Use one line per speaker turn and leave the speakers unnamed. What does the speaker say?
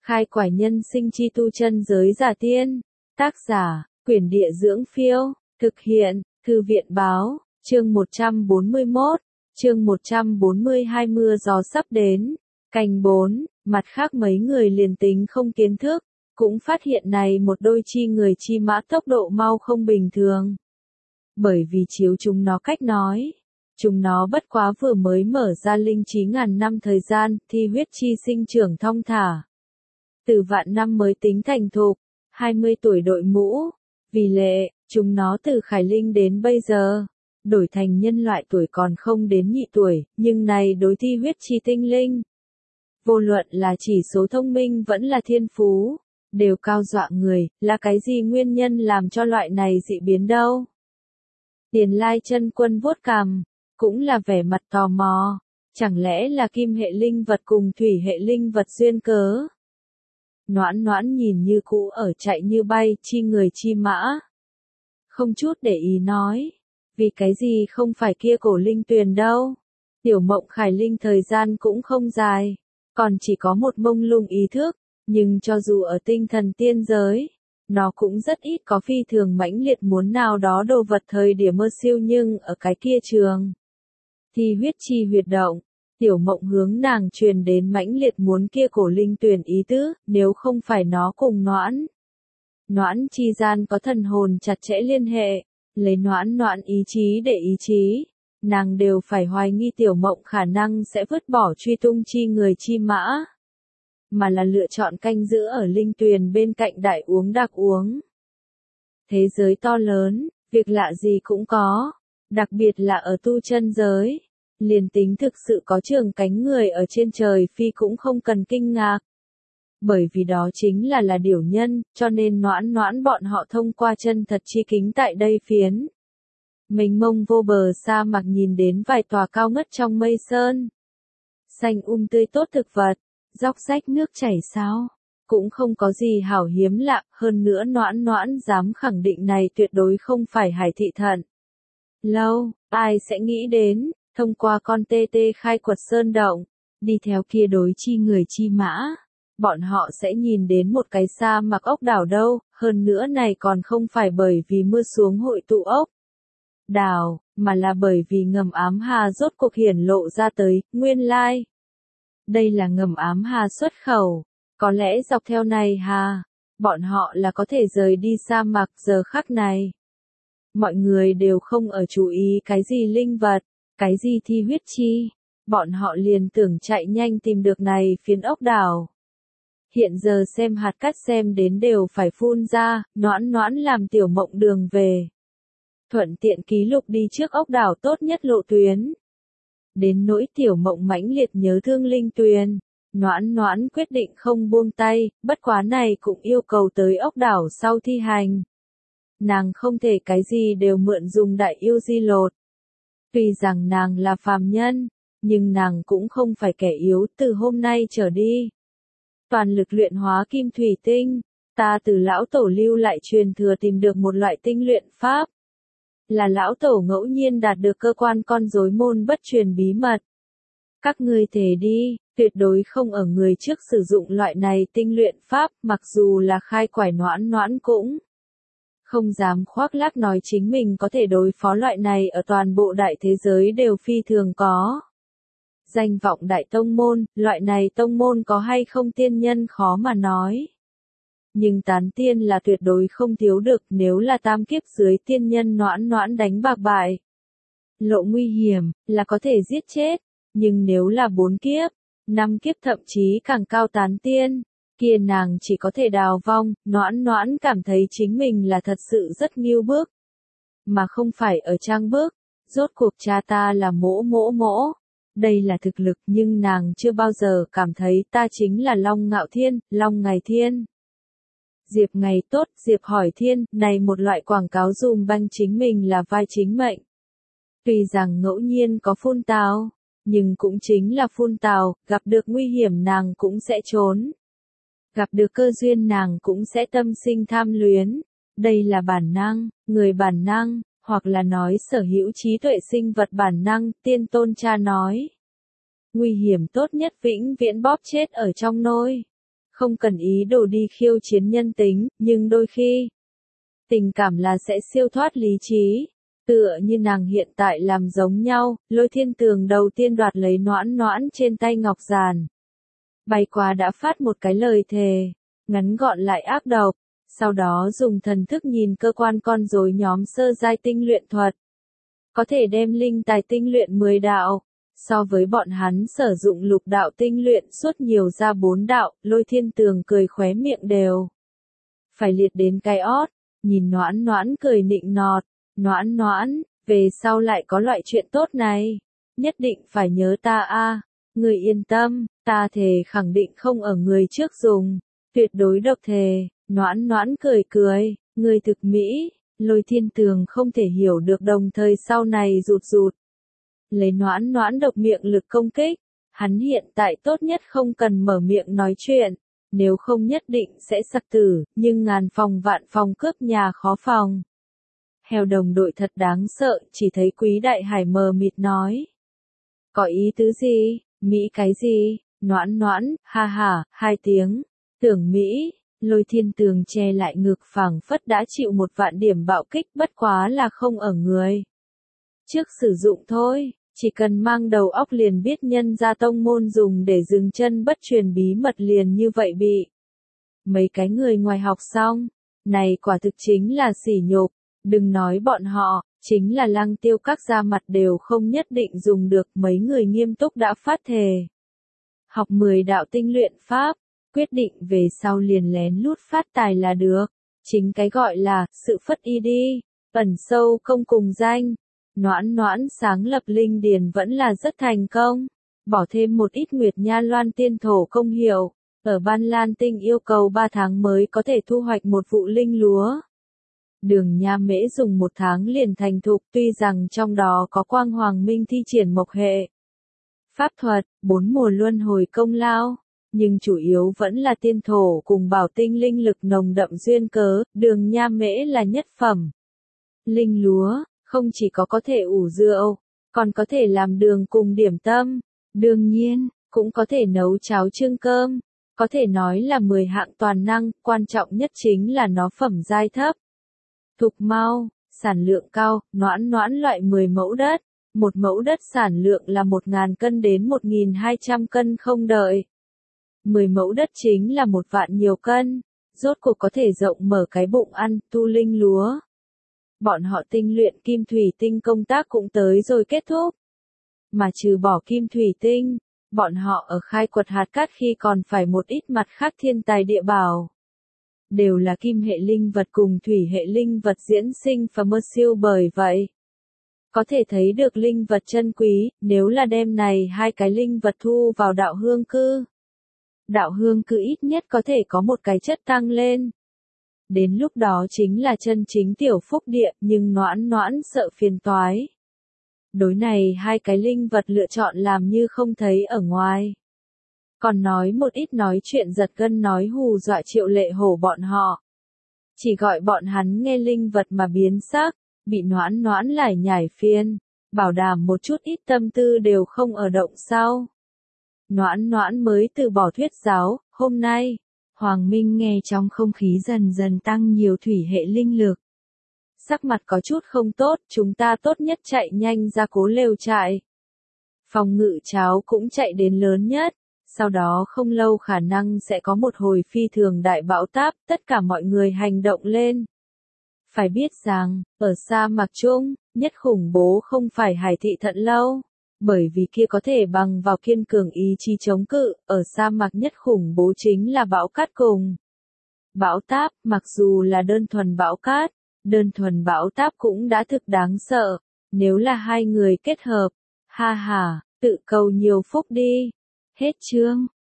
Khai quải nhân sinh chi tu chân giới giả tiên. Tác giả, Quyển Địa Dưỡng Phiêu. Thực hiện, Thư viện Báo. Chương 141. Chương 142 mưa gió sắp đến. Canh 4. Mặt khác mấy người liền tính không kiến thức, cũng phát hiện này một đôi chi người chi mã tốc độ mau không bình thường. Bởi vì chiếu chúng nó cách nói, chúng nó bất quá vừa mới mở ra linh trí ngàn năm thời gian, thì huyết chi sinh trưởng thong thả. Từ vạn năm mới tính thành thục, 20 tuổi đội mũ. Vì lệ, chúng nó từ khải linh đến bây giờ, đổi thành nhân loại tuổi còn không đến nhị tuổi, nhưng này đối thi huyết chi tinh linh. Vô luận là chỉ số thông minh vẫn là thiên phú, đều cao dọa người, là cái gì nguyên nhân làm cho loại này dị biến đâu? Tiền Lai chân quân vuốt cằm, cũng là vẻ mặt tò mò, chẳng lẽ là kim hệ linh vật cùng thủy hệ linh vật duyên cớ? Noãn Noãn nhìn như cũ ở chạy như bay, chi người chi mã. Không chút để ý nói, vì cái gì không phải kia cổ linh tuyền đâu? Tiểu Mộng Khải Linh thời gian cũng không dài, còn chỉ có một mông lung ý thức, nhưng cho dù ở tinh thần tiên giới, nó cũng rất ít có phi thường mãnh liệt muốn nào đó đồ vật thời điểm mơ siêu, nhưng ở cái kia trường thì huyết chi huyệt động, Tiểu Mộng hướng nàng truyền đến mãnh liệt muốn kia cổ linh tuyền ý tứ, nếu không phải nó cùng Noãn chi gian có thần hồn chặt chẽ liên hệ, lấy Noãn ý chí để ý chí, nàng đều phải hoài nghi Tiểu Mộng khả năng sẽ vứt bỏ truy tung chi người chi mã, mà là lựa chọn canh giữ ở linh tuyền bên cạnh đại uống đặc uống. Thế giới to lớn, việc lạ gì cũng có, đặc biệt là ở tu chân giới, liền tính thực sự có trường cánh người ở trên trời phi cũng không cần kinh ngạc. Bởi vì đó chính là điểu nhân, cho nên Noãn bọn họ thông qua chân thật chi kính tại đây phiến mênh mông vô bờ sa mạc nhìn đến vài tòa cao ngất trong mây sơn. Xanh tươi tốt thực vật, dốc rách nước chảy sao, cũng không có gì hảo hiếm lạ, hơn nữa Noãn dám khẳng định này tuyệt đối không phải hải thị thận. Lâu, ai sẽ nghĩ đến, thông qua con tê khai quật sơn động, đi theo kia đối chi người chi mã, bọn họ sẽ nhìn đến một cái sa mạc ốc đảo đâu, hơn nữa này còn không phải bởi vì mưa xuống hội tụ ốc đảo, mà là bởi vì ngầm ám hà rốt cuộc hiển lộ ra tới, nguyên lai. Đây là ngầm ám hà xuất khẩu, có lẽ dọc theo này hà, bọn họ là có thể rời đi sa mạc giờ khắc này. Mọi người đều không ở chú ý cái gì linh vật, cái gì thi huyết chi, bọn họ liền tưởng chạy nhanh tìm được này phiến ốc đảo. Hiện giờ xem hạt cát xem đến đều phải phun ra, Noãn làm Tiểu Mộng đường về. Thuận tiện ký lục đi trước ốc đảo tốt nhất lộ tuyến. Đến nỗi Tiểu Mộng mãnh liệt nhớ thương linh tuyền, Noãn quyết định không buông tay, bất quá này cũng yêu cầu tới ốc đảo sau thi hành. Nàng không thể cái gì đều mượn dùng đại yêu di lột. Tuy rằng nàng là phàm nhân, nhưng nàng cũng không phải kẻ yếu, từ hôm nay trở đi. Toàn lực luyện hóa kim thủy tinh, ta từ lão tổ lưu lại truyền thừa tìm được một loại tinh luyện pháp. Là lão tổ ngẫu nhiên đạt được cơ quan con rối môn bất truyền bí mật. Các ngươi thề đi, tuyệt đối không ở người trước sử dụng loại này tinh luyện pháp, mặc dù là khai quải Noãn cũng không dám khoác lác nói chính mình có thể đối phó loại này ở toàn bộ đại thế giới đều phi thường có. Danh vọng đại tông môn, loại này tông môn có hay không tiên nhân khó mà nói. Nhưng tán tiên là tuyệt đối không thiếu được, nếu là tam kiếp dưới tiên nhân Noãn đánh bạc bại. Lộ nguy hiểm, là có thể giết chết, nhưng nếu là 4 kiếp, 5 kiếp thậm chí càng cao tán tiên, kia nàng chỉ có thể đào vong. Noãn cảm thấy chính mình là thật sự rất nghiêu bước, mà không phải ở trang bước. Rốt cuộc cha ta là mỗ, đây là thực lực, nhưng nàng chưa bao giờ cảm thấy ta chính là Long Ngạo Thiên, Long Ngày Thiên. Diệp Ngày tốt, Diệp Hỏi Thiên, này một loại quảng cáo dùm banh chính mình là vai chính mệnh. Tuy rằng ngẫu nhiên có phun tào, nhưng cũng chính là phun tào, gặp được nguy hiểm nàng cũng sẽ trốn. Gặp được cơ duyên nàng cũng sẽ tâm sinh tham luyến. Đây là bản năng, người bản năng, hoặc là nói sở hữu trí tuệ sinh vật bản năng, tiên tôn cha nói. Nguy hiểm tốt nhất vĩnh viễn bóp chết ở trong nôi. Không cần ý đồ đi khiêu chiến nhân tính, nhưng đôi khi, tình cảm là sẽ siêu thoát lý trí. Tựa như nàng hiện tại làm giống nhau, Lôi Thiên Tường đầu tiên đoạt lấy Noãn Noãn trên tay ngọc giản. Bay qua đã phát một cái lời thề, ngắn gọn lại ác độc, sau đó dùng thần thức nhìn cơ quan con rối nhóm sơ giai tinh luyện thuật. Có thể đem linh tài tinh luyện 10 đạo, so với bọn hắn sử dụng lục đạo tinh luyện suốt nhiều ra 4 đạo, Lôi Thiên Tường cười khóe miệng đều. Phải liệt đến cái ót, nhìn Noãn Noãn cười nịnh nọt, Noãn Noãn, về sau lại có loại chuyện tốt này, nhất định phải nhớ ta a. Người yên tâm, ta thề khẳng định không ở người trước dùng, tuyệt đối độc thề. Noãn Noãn cười cười, người thực mỹ. Lôi Thiên Tường không thể hiểu được, đồng thời sau này rụt rụt. Lấy Noãn Noãn độc miệng lực công kích, hắn hiện tại tốt nhất không cần mở miệng nói chuyện, nếu không nhất định sẽ sặc tử, nhưng ngàn phòng vạn phòng cướp nhà khó phòng. Heo đồng đội thật đáng sợ, chỉ thấy Quý Đại Hải mờ mịt nói. Có ý tứ gì, Mỹ cái gì, Noãn Noãn, ha ha, 2 tiếng, tưởng Mỹ. Lôi Thiên Tường che lại ngực phảng phất đã chịu 1 vạn điểm bạo kích, bất quá là không ở người trước sử dụng thôi, chỉ cần mang đầu óc liền biết nhân gia tông môn dùng để dừng chân bất truyền bí mật liền như vậy bị mấy cái người ngoài học xong, này quả thực chính là sỉ nhục, đừng nói bọn họ, chính là Lăng Tiêu các gia mặt đều không nhất định dùng được, mấy người nghiêm túc đã phát thề. Học 10 đạo tinh luyện pháp, quyết định về sau liền lén lút phát tài là được, chính cái gọi là sự phất y đi, ẩn sâu không cùng danh. Noãn Noãn sáng lập linh điền vẫn là rất thành công, bỏ thêm một ít Nguyệt Nha Loan tiên thổ công hiệu, ở Ban Lan Tinh yêu cầu 3 tháng mới có thể thu hoạch một vụ linh lúa. Đường Nha Mễ dùng 1 tháng liền thành thục, tuy rằng trong đó có Quang Hoàng Minh thi triển mộc hệ pháp thuật, 4 mùa luân hồi công lao, nhưng chủ yếu vẫn là tiên thổ cùng bảo tinh linh lực nồng đậm duyên cớ, Đường Nha Mễ là nhất phẩm. Linh lúa, không chỉ có thể ủ rượu, còn có thể làm đường cùng điểm tâm, đương nhiên, cũng có thể nấu cháo trưng cơm, có thể nói là 10 hạng toàn năng, quan trọng nhất chính là nó phẩm giai thấp. Thục mau, sản lượng cao, Noãn Noãn loại 10 mẫu đất, 1 mẫu đất sản lượng là 1.000 cân đến 1.200 cân không đợi. 10 mẫu đất chính là 1 vạn nhiều cân, rốt cuộc có thể rộng mở cái bụng ăn, tu linh lúa. Bọn họ tinh luyện kim thủy tinh công tác cũng tới rồi kết thúc. Mà trừ bỏ kim thủy tinh, bọn họ ở khai quật hạt cát khi còn phải một ít mặt khác thiên tài địa bảo. Đều là kim hệ linh vật cùng thủy hệ linh vật diễn sinh và mơ siêu, bởi vậy có thể thấy được linh vật chân quý, nếu là đem này 2 cái linh vật thu vào đạo hương cư. Đạo hương cư ít nhất có thể có một cái chất tăng lên. Đến lúc đó chính là chân chính tiểu phúc địa, nhưng Noãn Noãn sợ phiền toái. Đối này 2 cái linh vật lựa chọn làm như không thấy ở ngoài. Còn nói một ít nói chuyện giật gân nói hù dọa Triệu Lệ Hổ bọn họ. Chỉ gọi bọn hắn nghe linh vật mà biến sắc, bị Noãn Noãn lải nhải phiền, bảo đảm một chút ít tâm tư đều không ở động sau. Noãn Noãn mới từ bỏ thuyết giáo, hôm nay, Hoàng Minh nghe trong không khí dần dần tăng nhiều thủy hệ linh lực. Sắc mặt có chút không tốt, chúng ta tốt nhất chạy nhanh ra cố lều trại. Phòng ngự cháo cũng chạy đến lớn nhất, sau đó không lâu khả năng sẽ có một hồi phi thường đại bão táp, tất cả mọi người hành động lên. Phải biết rằng, ở sa mạc Trung, nhất khủng bố không phải Hải thị Thận Lâu, bởi vì kia có thể bằng vào kiên cường ý chí chống cự, ở sa mạc nhất khủng bố chính là bão cát cùng bão táp, mặc dù là đơn thuần bão cát, đơn thuần bão táp cũng đã thực đáng sợ, nếu là 2 người kết hợp, ha ha, tự cầu nhiều phúc đi. Hết chương.